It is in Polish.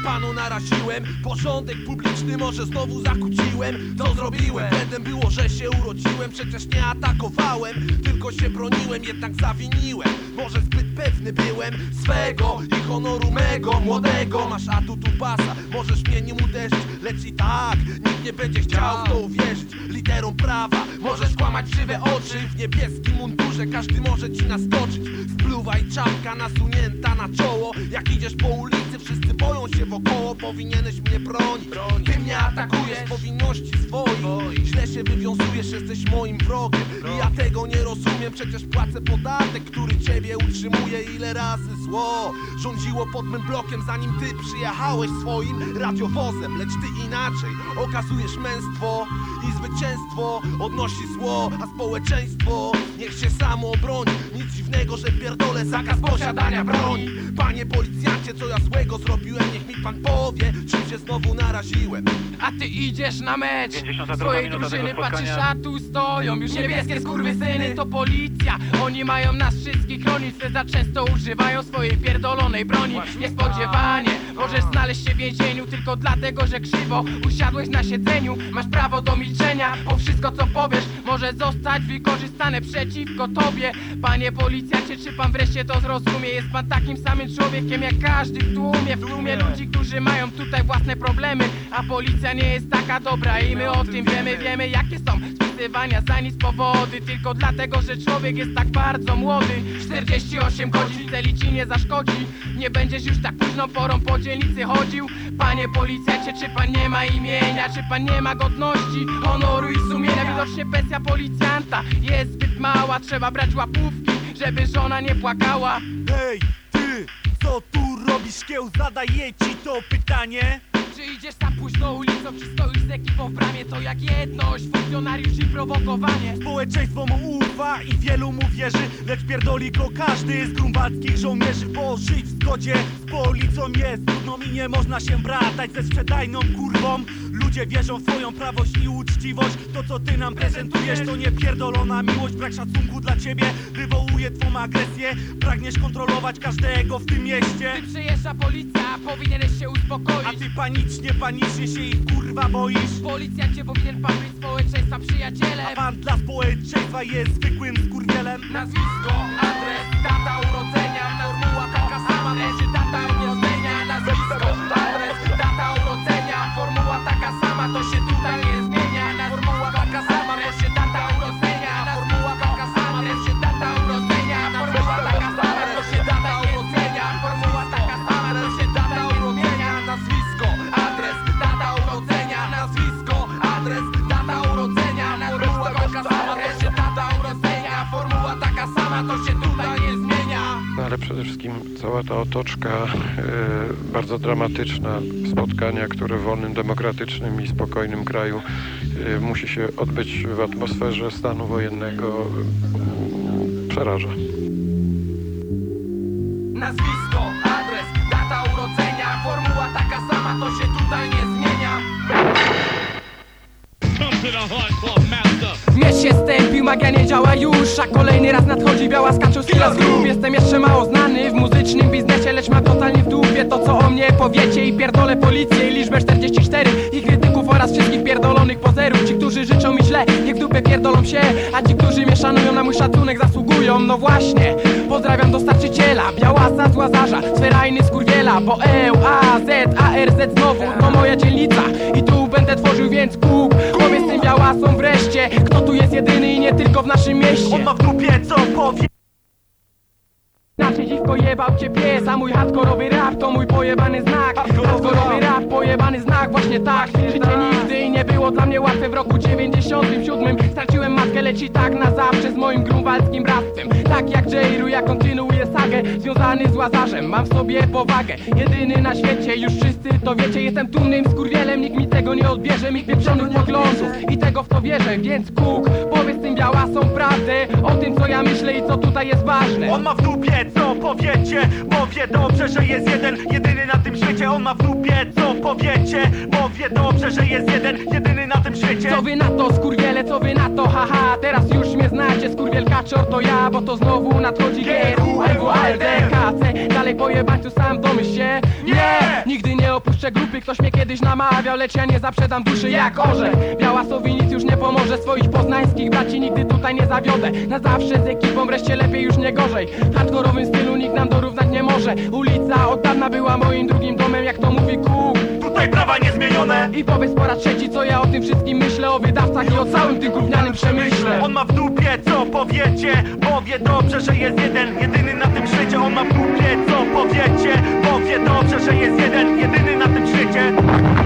panu naraziłem. Porządek publiczny może znowu zakłóciłem. Co zrobiłem? Błędem było, że się urodziłem. Przecież nie atakowałem, tylko się broniłem. Jednak zawiniłem, może zbyt pewny byłem swego i honoru mego. Młodego, masz atutu pasa, możesz mnie nim uderzyć, lecz i tak nikt nie będzie chciał w to uwierzyć. Literą prawa możesz kłamać w żywe oczy. W niebieskim mundurze każdy może ci naskoczyć. Spluwaj, czapka nasunięta na czoło. Jak idziesz po ulicy, wszyscy boją się wokoło. Powinieneś mnie bronić, ty mnie atakujesz z powinności swoich. Źle się wywiązujesz, jesteś moim wrogiem i ja tego nie rozumiem. Przecież płacę podatek, który ciebie utrzymuje. Ile razy zło rządziło pod mym blokiem, zanim ty przyjechałeś swoim radiowozem. Lecz ty inaczej okazujesz męstwo i zwycięstwo odnosi zło, a społeczeństwo niech się samo obroni. Nic dziwnego, że pierdolę zakaz posiadania broni. Panie policjancie, co ja złego zrobiłem? Niech mi pan powie, czym się znowu naraziłem. A ty idziesz na mecz swojej drużyny, patrzysz, a tu stoją już niebieskie skurwysyny. To policja, oni mają nas wszystkich chronić. Te za często używają swojej pierdolonej broni. Niespodziewanie możesz znaleźć się w więzieniu tylko dlatego, że krzywo usiadłeś na siedzeniu. Masz prawo do milczenia, bo wszystko co powiesz może zostać wykorzystane przeciwko tobie. Panie policjancie, czy pan wreszcie to zrozumie? Jest pan takim samym człowiekiem jak każdy w tłumie ludzi, którzy mają tutaj własne problemy. A policja nie jest taka dobra i my o tym wiemy jakie są spisywania za nic powody. Tylko dlatego, że człowiek jest tak bardzo młody. 48 godzin celi ci nie zaszkodzi. Nie będziesz już tak późną porą po dzielnicy chodził. Panie policjancie, czy pan nie ma imienia? Czy pan nie ma godności, honoru i sumienia? Widocznie pensja policjanta jest zbyt mała. Trzeba brać łapówki, żeby żona nie płakała. Hej, ty, co tu robisz, szkieł? Zadaję ci to pytanie. Czy idziesz za późno ulicą, czy stoisz z ekipą w bramie? To jak jedność, funkcjonariusz i prowokowanie. Społeczeństwo mu ufa i wielu mu wierzy, lecz pierdoli go każdy z grunwaldzkich żołnierzy. Bo żyć w zgodzie z policją jest trudno i nie można się bratać ze sprzedajną kurwą. Ludzie wierzą w twoją prawość i uczciwość. To co ty nam prezentujesz to nie pierdolona miłość. Brak szacunku dla ciebie wywołuje twą agresję. Pragniesz kontrolować każdego w tym mieście. Gdy przyjeżdża policja, powinieneś się uspokoić. A ty panicznie się ich kurwa boisz. Policjancie, powinien pan być społeczeństwa przyjacielem. A pan dla społeczeństwa jest zwykłym skurwielem. Nazwisko, adres, data urodzenia, formuła taka sama, leży data urodzenia. Nazwisko, adres, data urodzenia, formuła taka sama, to się tutaj nie zmienia. Formuła taka sama, leży data urodzenia. Formuła taka sama, leży data urodzenia. Formuła taka sama, to się data urodzenia. Formuła taka sama, to się data urodzenia. Nazwisko, adres, data urodzenia. Nazwisko, adres, data urodzenia. Formuła taka sama, to się data urodzenia. Formuła taka sama, to się tutaj nie zmienia. Ale przede wszystkim cała ta otoczka bardzo dramatyczna spotkania, które w wolnym, demokratycznym i spokojnym kraju musi się odbyć w atmosferze stanu wojennego, przeraża. Nazwisko, adres, data urodzenia, formuła taka sama, to się tutaj nie zmienia. Miecz się stępił, magia nie działa już, a kolejny raz nadchodzi biała skaczą skilla z grób. Jestem jeszcze mało znany w muzycznym biznesie, lecz mam totalnie w dupie to co o mnie powiecie. I pierdolę policję i liczbę 44 i krytyków oraz wszystkich pierdolonych pozerów. Ci, którzy życzą mi źle, niech w dupę pierdolą się, a ci, którzy mnie szanują, na mój szacunek zasługują. No właśnie, pozdrawiam dostarczyciela, Białasa z Łazarza, sferajny skurwiela. Bo A-Z znowu to moja dzielnica i tu będę tworzył, więc kuk. Powiedz tym Białasą wreszcie, kto tu jest jedyny i nie tylko w naszym mieście. On ma w dupie co powie. Nasze dziwko jebał cię pies, a mój hardkorowy rap to mój pojebany znak. Hardkorowy rap, pojebany znak, właśnie tak. Życie nigdy nie było dla mnie łatwe. W roku 97 straciłem matkę, lecz i tak na zawsze z moim grunwaldzkim bractwem. Tak jak J-Ru, ja kontynuuję sagę, związany z Łazarzem, mam w sobie powagę. Jedyny na świecie, już wszyscy to wiecie. Jestem dumnym skurwielem, nikt mi tego nie odbierze. Mi pieprzonych poglądów i tego w to wierzę. Więc kuk, powiedz tym Białasą prawdę o tym co ja myślę i co tutaj jest ważne. On ma w dupie co powiecie, bo wie dobrze, że jest jedyny na tym świecie. On ma w dupie co powiecie, bo wie dobrze, że jest jedyny na tym świecie. Co wy na to, skurwiele, co wy na to, haha. A teraz już mnie znacie, skurwiel kaczor to ja, bo to znowu nadchodzi GRUWLDKC. Dalej pojebać tu sam, domyśl się. Nie! Nigdy nie opuszczę grupy, ktoś mnie kiedyś namawiał, lecz ja nie zaprzedam duszy jak orzech. Białasowi nic już nie pomoże, swoich poznańskich braci nigdy tutaj nie zawiodę. Na zawsze z ekipą, wreszcie lepiej już nie gorzej. W hardkorowym stylu nikt nam dorównać nie może. Ulica od dawna była moim drugim domem, jak to mówi Cook. Tutaj prawa niezmienione. I powiedz po raz trzeci, co ja o tym wszystkim myślę, o wydawcach i o całym tym gównianym przemyśle. On ma w dupie, co powiecie, bo wie dobrze, że jest jeden, jedyny na tym świecie. On ma w dupie, co powiecie, bo wie dobrze, że jest jeden, jedyny na tym świecie.